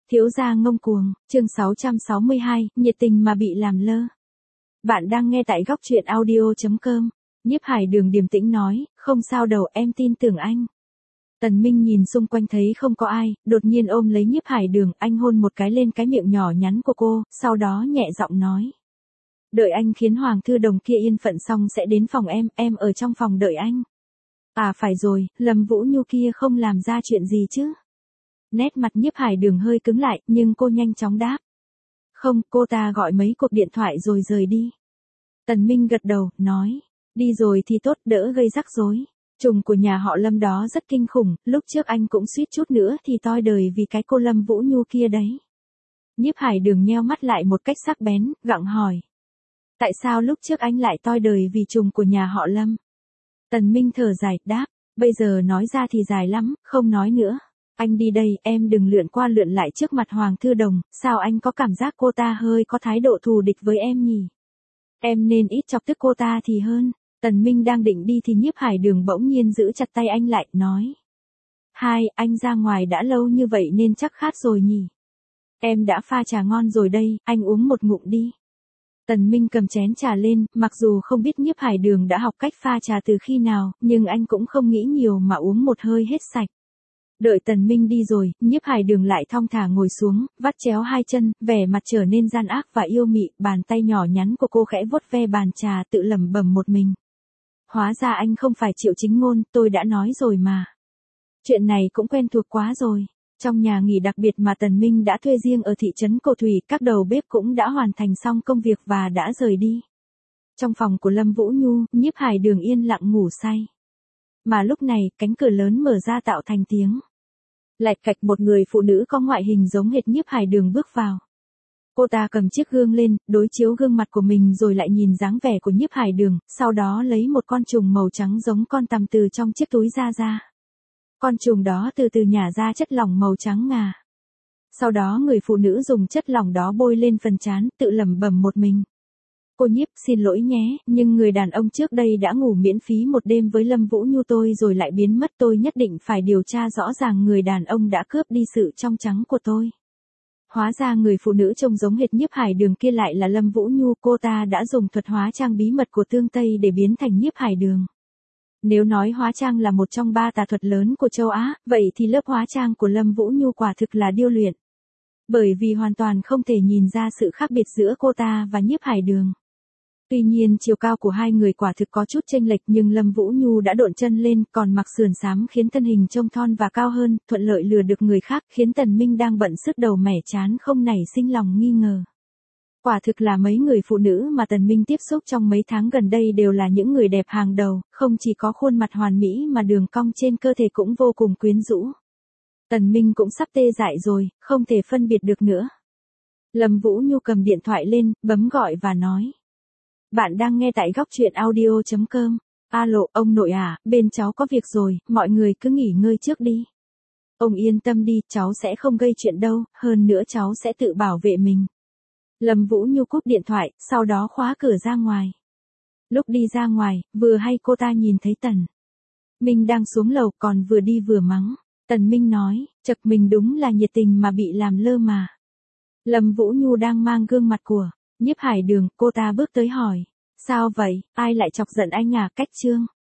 Thiếu gia ngông cuồng, chương 662, nhiệt tình mà bị làm lơ. Bạn đang nghe tại góc truyện audio.com. Nhiếp Hải Đường điềm tĩnh nói, không sao đâu, em tin tưởng anh. Tần Minh nhìn xung quanh thấy không có ai, đột nhiên ôm lấy Nhiếp Hải Đường, anh hôn một cái lên cái miệng nhỏ nhắn của cô, sau đó nhẹ giọng nói. Đợi anh khiến Hoàng Thư Đồng kia yên phận xong sẽ đến phòng em ở trong phòng đợi anh. À phải rồi, Lâm Vũ Nhu kia không làm ra chuyện gì chứ? Nét mặt Nhiếp Hải Đường hơi cứng lại, nhưng cô nhanh chóng đáp. Không, cô ta gọi mấy cuộc điện thoại rồi rời đi. Tần Minh gật đầu, nói. Đi rồi thì tốt, đỡ gây rắc rối. Trùng của nhà họ Lâm đó rất kinh khủng, lúc trước anh cũng suýt chút nữa thì toi đời vì cái cô Lâm Vũ Nhu kia đấy. Nhiếp Hải Đường nheo mắt lại một cách sắc bén, gặng hỏi. Tại sao lúc trước anh lại toi đời vì trùng của nhà họ Lâm? Tần Minh thở dài, đáp. Bây giờ nói ra thì dài lắm, không nói nữa. Anh đi đây, em đừng lượn qua lượn lại trước mặt Hoàng Thư Đồng, sao anh có cảm giác cô ta hơi có thái độ thù địch với em nhỉ? Em nên ít chọc tức cô ta thì hơn. Tần Minh đang định đi thì Nhiếp Hải Đường bỗng nhiên giữ chặt tay anh lại, nói. Hai, anh ra ngoài đã lâu như vậy nên chắc khát rồi nhỉ? Em đã pha trà ngon rồi đây, anh uống một ngụm đi. Tần Minh cầm chén trà lên, mặc dù không biết Nhiếp Hải Đường đã học cách pha trà từ khi nào, nhưng anh cũng không nghĩ nhiều mà uống một hơi hết sạch. Đợi Tần Minh đi rồi, Nhiếp Hải Đường lại thong thả ngồi xuống, vắt chéo hai chân, vẻ mặt trở nên gian ác và yêu mị, bàn tay nhỏ nhắn của cô khẽ vuốt ve bàn trà tự lẩm bẩm một mình. Hóa ra anh không phải Triệu Chính Ngôn, tôi đã nói rồi mà. Chuyện này cũng quen thuộc quá rồi. Trong nhà nghỉ đặc biệt mà Tần Minh đã thuê riêng ở thị trấn Cổ Thủy, các đầu bếp cũng đã hoàn thành xong công việc và đã rời đi. Trong phòng của Lâm Vũ Nhu, Nhiếp Hải Đường yên lặng ngủ say. Mà lúc này, cánh cửa lớn mở ra tạo thành tiếng. Lạch cạch, một người phụ nữ có ngoại hình giống hệt Nhiếp Hải Đường bước vào. Cô ta cầm chiếc gương lên, đối chiếu gương mặt của mình rồi lại nhìn dáng vẻ của Nhiếp Hải Đường, sau đó lấy một con trùng màu trắng giống con tằm từ trong chiếc túi ra. Con trùng đó từ từ nhả ra chất lỏng màu trắng ngà. Sau đó người phụ nữ dùng chất lỏng đó bôi lên phần trán, tự lẩm bẩm một mình. Cô Nhiếp, xin lỗi nhé, nhưng người đàn ông trước đây đã ngủ miễn phí một đêm với Lâm Vũ Nhu tôi rồi lại biến mất, tôi nhất định phải điều tra rõ ràng người đàn ông đã cướp đi sự trong trắng của tôi. Hóa ra người phụ nữ trông giống hệt Nhiếp Hải Đường kia lại là Lâm Vũ Nhu, cô ta đã dùng thuật hóa trang bí mật của Tương Tây để biến thành Nhiếp Hải Đường. Nếu nói hóa trang là một trong ba tà thuật lớn của châu Á, vậy thì lớp hóa trang của Lâm Vũ Nhu quả thực là điêu luyện. Bởi vì hoàn toàn không thể nhìn ra sự khác biệt giữa cô ta và Nhiếp Hải Đường. Tuy nhiên chiều cao của hai người quả thực có chút chênh lệch, nhưng Lâm Vũ Nhu đã độn chân lên, còn mặc sườn xám khiến thân hình trông thon và cao hơn, thuận lợi lừa được người khác, khiến Tần Minh đang bận sức đầu mẻ chán không nảy sinh lòng nghi ngờ. Quả thực là mấy người phụ nữ mà Tần Minh tiếp xúc trong mấy tháng gần đây đều là những người đẹp hàng đầu, không chỉ có khuôn mặt hoàn mỹ mà đường cong trên cơ thể cũng vô cùng quyến rũ. Tần Minh cũng sắp tê dại rồi, không thể phân biệt được nữa. Lâm Vũ Nhu cầm điện thoại lên, bấm gọi và nói. Bạn đang nghe tại góc truyện audio.com. Alo, ông nội à, bên cháu có việc rồi, mọi người cứ nghỉ ngơi trước đi. Ông yên tâm đi, cháu sẽ không gây chuyện đâu, hơn nữa cháu sẽ tự bảo vệ mình. Lâm Vũ Nhu cúp điện thoại, sau đó khóa cửa ra ngoài. Lúc đi ra ngoài, vừa hay cô ta nhìn thấy Tần Minh đang xuống lầu còn vừa đi vừa mắng. Tần Minh nói, chật mình đúng là nhiệt tình mà bị làm lơ mà. Lâm Vũ Nhu đang mang gương mặt của Nhiếp Hải Đường, cô ta bước tới hỏi. Sao vậy, ai lại chọc giận anh à? Cách Trương